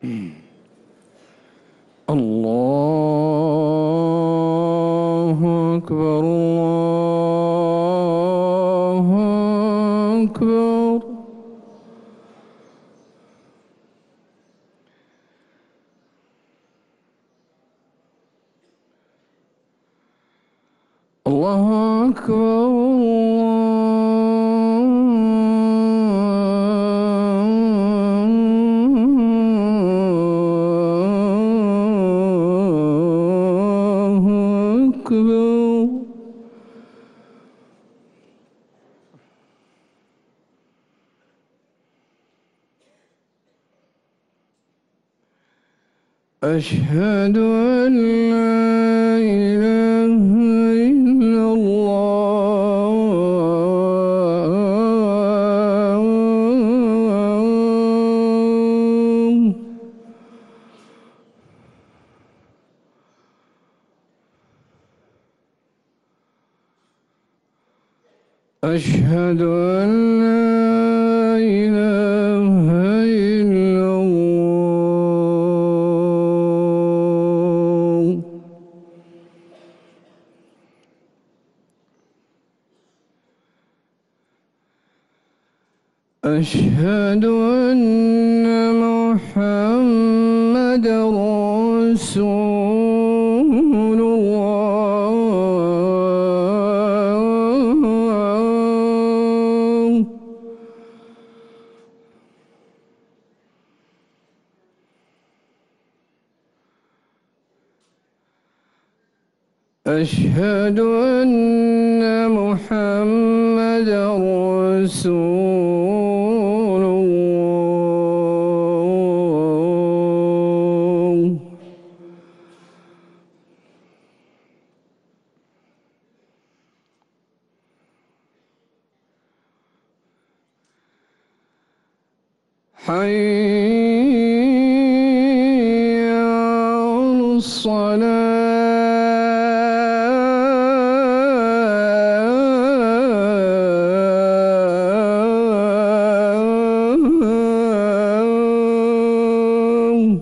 الله أكبر الله أكبر. الله أكبر الله أكبر. أشهد أن لا إله إلا الله. أشهد أن لا إله إلا الله. أشهد أن محمدًا رسول الله. أشهد أن محمدًا رسول الله. حي على الصلاة.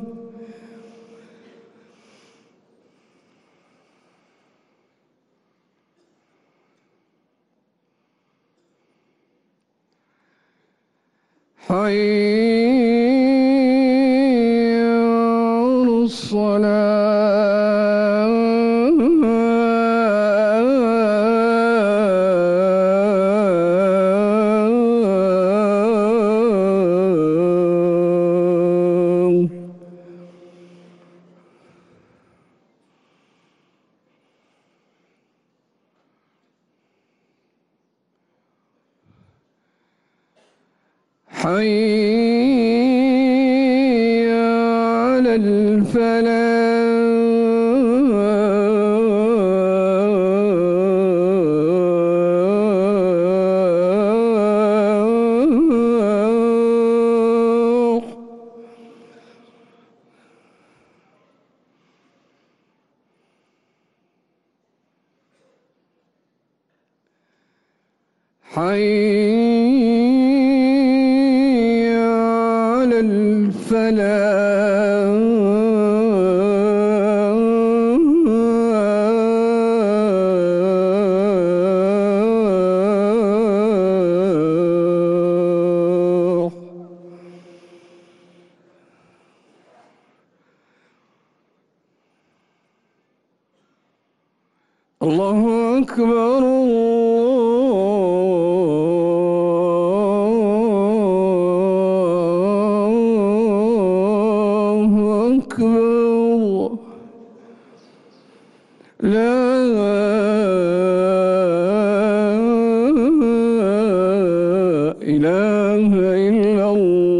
حي على الصلاة. حي على الفلاح. حي على الفلاح. الله أكبر الله أكبر. لا إله إلا الله.